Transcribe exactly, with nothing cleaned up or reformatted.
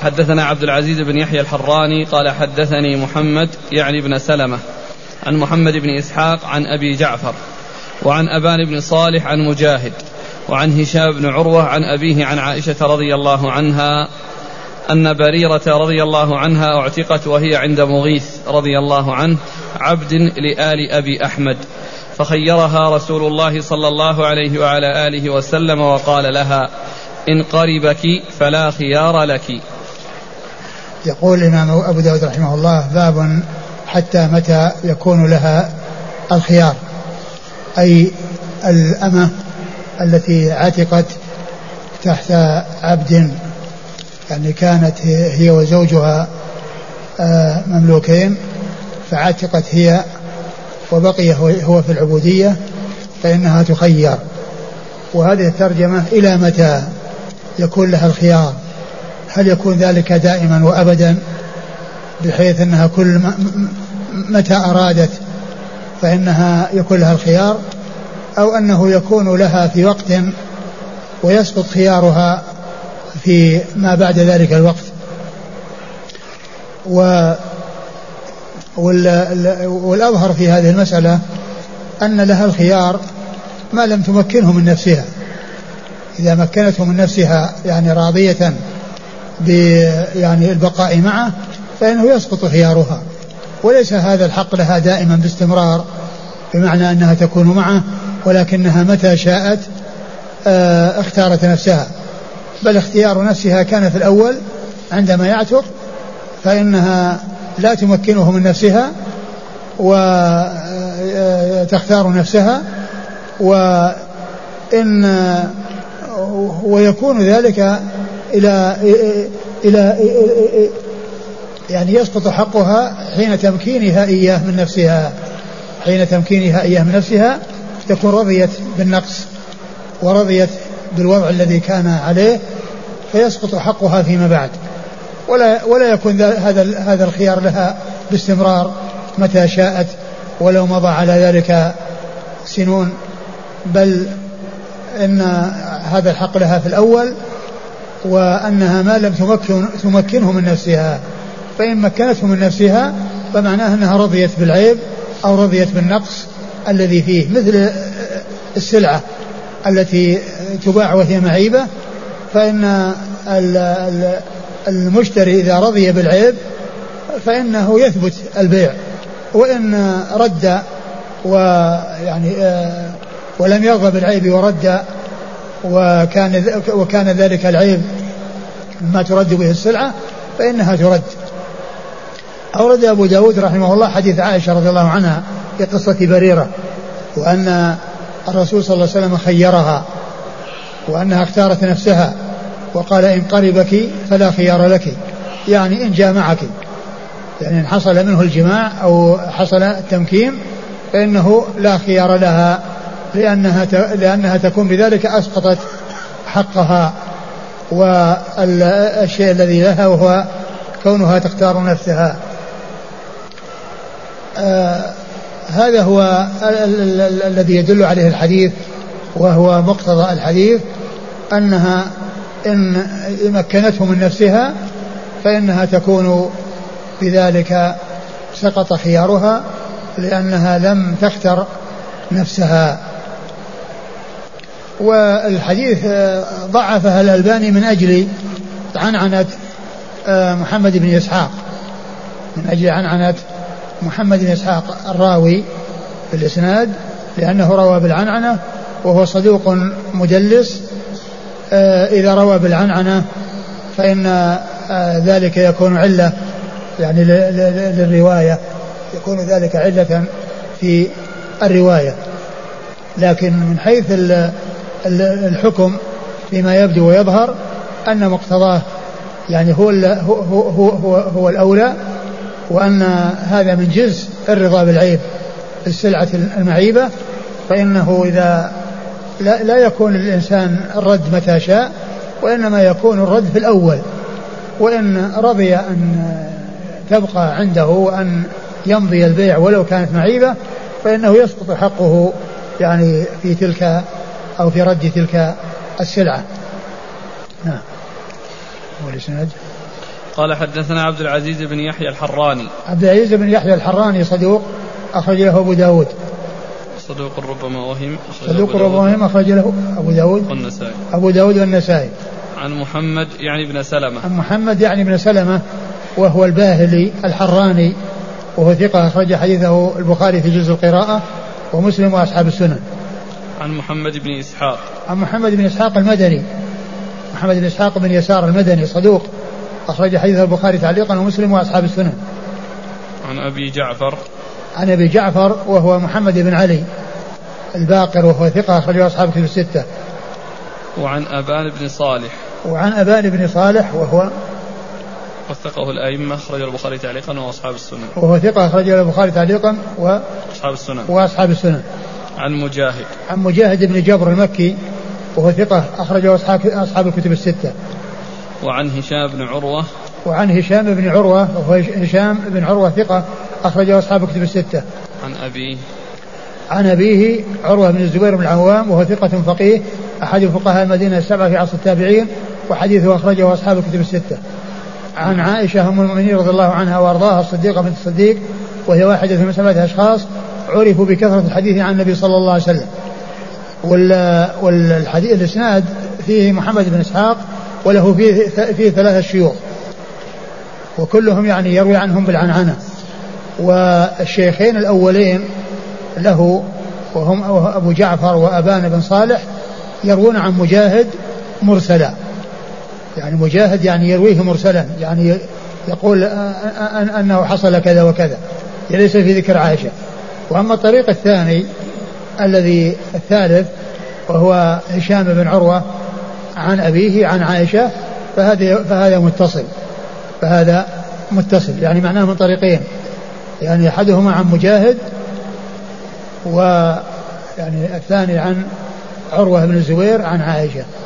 حدثنا عبد العزيز بن يحيى الحراني قال حدثني محمد يعني بن سلمة عن محمد بن إسحاق عن أبي جعفر وعن أبان بن صالح عن مجاهد وعن هشام بن عروة عن أبيه عن عائشة رضي الله عنها أن بريرة رضي الله عنها اعتقت وهي عند مغيث رضي الله عنه عبد لآل أبي أحمد، فخيرها رسول الله صلى الله عليه وعلى آله وسلم وقال لها إن قربك فلا خيار لك. يقول الإمام أبو داود رحمه الله باب حتى متى يكون لها الخيار، أي الأمة التي عتقت تحت عبد، يعني كانت هي وزوجها مملوكين فعتقت هي وبقي هو في العبودية فإنها تخير. وهذه الترجمة إلى متى يكون لها الخيار، هل يكون ذلك دائما وأبدا بحيث أنها كل متى أرادت فإنها يكون لها الخيار، أو أنه يكون لها في وقت ويسقط خيارها في ما بعد ذلك الوقت. و والأظهر في هذه المسألة أن لها الخيار ما لم تمكنه من نفسها. إذا مكنته من نفسها يعني راضية ب يعني البقاء معه فإنه يسقط خيارها، وليس هذا الحق لها دائما باستمرار بمعنى أنها تكون معه، ولكنها متى شاءت اختارت نفسها، بل اختيار نفسها كان في الأول عندما يعتق فإنها لا تمكنه من نفسها وتختار نفسها، وإن ويكون ذلك إلى إلى يعني يسقط حقها حين تمكينها إياه من نفسها، حين تمكينها إياه من نفسها تكون رضيت بالنقص ورضيت بالوضع الذي كان عليه فيسقط حقها فيما بعد، ولا ولا يكون هذا هذا الخيار لها باستمرار متى شاءت ولو مضى على ذلك سنون، بل إن هذا الحق لها في الأول، وأنها ما لم تمكن تمكنه من نفسها، فإن مكنته من نفسها فمعناه أنها رضيت بالعيب أو رضيت بالنقص الذي فيه، مثل السلعة التي تباع وهي معيبة، فإن المشتري إذا رضي بالعيب فإنه يثبت البيع، وإن رد ويعني ولم يرضى بالعيب ورد وكان وكان ذلك العيب ما ترد به السلعة فإنها ترد. أورد أبو داود رحمه الله حديث عائشة رضي الله عنها في قصة بريرة، وأن الرسول صلى الله عليه وسلم خيرها وأنها اختارت نفسها وقال إن قربك فلا خيار لك، يعني إن جامعك، يعني إن حصل منه الجماع أو حصل التمكين فإنه لا خيار لها، لأنها لأنها تكون بذلك أسقطت حقها والشيء الذي لها وهو كونها تختار نفسها. آه هذا هو الذي يدل عليه الحديث، وهو مقتضى الحديث أنها إن مكنته من نفسها فإنها تكون بذلك سقط خيارها لأنها لم تختر نفسها. والحديث ضعفها الألباني من أجل عنعنة محمد بن إسحاق، من أجل عنعنة محمد بن إسحاق الراوي في الإسناد، لأنه روى بالعنعنة وهو صدوق مدلس. إذا روى بالعنعنة فإن ذلك يكون علة يعني للرواية، يكون ذلك علة في الرواية، لكن من حيث الحكم فيما يبدو ويظهر أن مقتضاه يعني هو هو هو هو, هو الأولى، وأن هذا من جزء الرضا بالعيب في السلعة المعيبة، فإنه إذا لا, لا يكون الإنسان الرد متى شاء، وإنما يكون الرد في الأول، وإن رضي أن تبقى عنده وأن يمضي البيع ولو كانت معيبة فإنه يسقط حقه يعني في تلك أو في رد تلك السلعة. نعم. والإسناد قال حدثنا عبد العزيز بن يحيى الحراني. عبد العزيز بن يحيى الحراني صدوق أخرج له أبو داود. صدوق ربما وهم. صدوق ربما وهم أخرج له أبو داود والنسائي. أبو داود والنسائي. عن محمد يعني بن سلمة. عن محمد يعني بن سلمة وهو الباهلي الحراني وهو ثقة أخرج حديثه البخاري في جزء القراءة ومسلم وأصحاب السنن. عن محمد بن إسحاق. عن محمد بن إسحاق المدني. محمد بن إسحاق بن يسار المدني صدوق أخرج حديثه البخاري تعليقا ومسلم وأصحاب السنن. عن أبي جعفر. عن أبي جعفر وهو محمد بن علي الباقر وهو ثقة أخرجه أصحاب كتب الستة. وعن أبان بن صالح. وعن أبان بن صالح وهو وثقه الأئمة أخرجه البخاري تعليقا وأصحاب السنن. وهو ثقة أخرجه البخاري تعليقا وأصحاب السنن. وأصحاب السنن. عن مجاهد. عن مجاهد بن جبر المكي وهو ثقة أخرجه أصحاب أصحاب الكتب الستة. وعن هشام بن عروة. وعن هشام بن عروة وهو هشام بن عروة ثقة أخرجه أصحاب الكتب الستة. عن أبيه. عن أبيه عروة بن الزبير بن العوام وهو ثقة فقيه أحد فقهاء المدينة السبعة في عصر التابعين وحديثه أخرجه أصحاب الكتب الستة. عن عائشة أم المؤمنين رضي الله عنها وأرضاها الصديقة بنت الصديق وهي واحدة من سبعة أشخاص عرفوا بكثرة الحديث عن النبي صلى الله عليه وسلم. والحديث الإسناد فيه محمد بن إسحاق وله فيه, فيه ثلاثة شيوخ وكلهم يعني يروي عنهم بالعنعنة. والشيخين الأولين له وهم أبو جعفر وأبان بن صالح يروون عن مجاهد مرسلا يعني مجاهد يعني يرويه مرسلا يعني يقول أنه حصل كذا وكذا ليس في ذكر عائشة. وأما الطريق الثاني الذي الثالث وهو هشام بن عروة عن أبيه عن عائشة فهذا فهذا متصل فهذا متصل يعني معناه من طريقين يعني أحدهما عن مجاهد ويعني الثاني عن عروة بن الزبير عن عائشة.